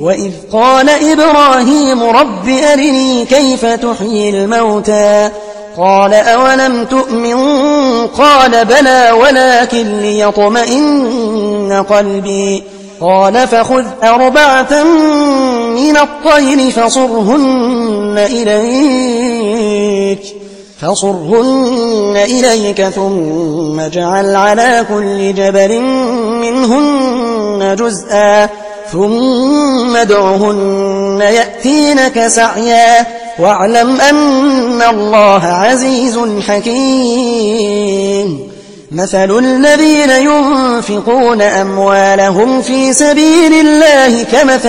وإذ قال إبراهيم رب أرني كيف تحيي الموتى قال أولم تؤمن قال بلى ولكن ليطمئن قلبي قال فخذ 4 من الطير فصرهن إليك ثم اجعل على كل جبل منهن جزءا ثم ادعهن يأتينك سعيا واعلم أن الله عزيز حكيم مثل الذين ينفقون أموالهم في سبيل الله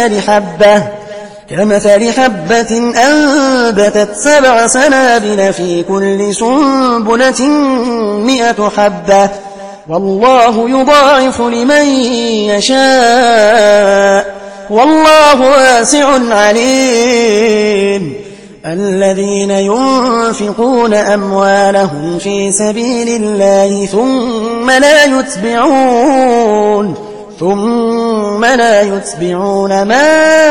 كمثل حبة أنبتت 7 سنابل في كل سنبلة 100 حبة والله يضاعف لمن يشاء والله واسع عليم الذين ينفقون أموالهم في سبيل الله ثم لا يتبعون ما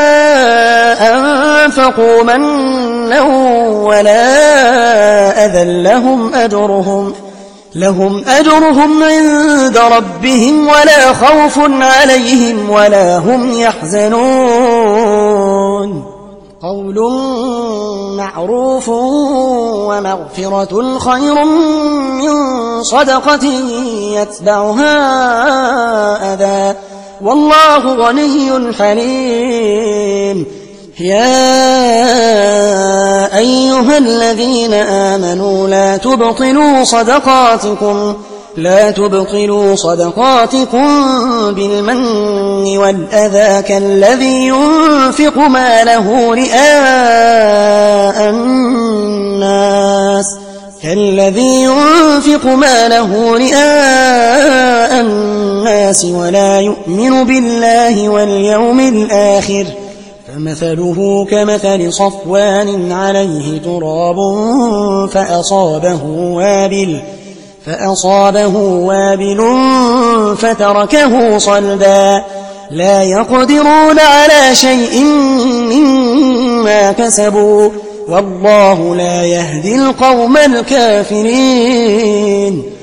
أنفقوا منا ولا أذى لهم أجرهم عند ربهم ولا خوف عليهم ولا هم يحزنون قول معروف ومغفرة خير من صدقة يتبعها أذى والله غني حليم يا أيها الذين آمنوا لا تبطلوا صدقاتكم بالمن والأذى كالذي ينفق ماله رئاء الناس ولا يؤمن بالله واليوم الآخر فمثله كمثل صفوان عليه تراب فأصابه وابل فتركه صلدا لا يقدرون على شيء مما كسبوا والله لا يهدي القوم الكافرين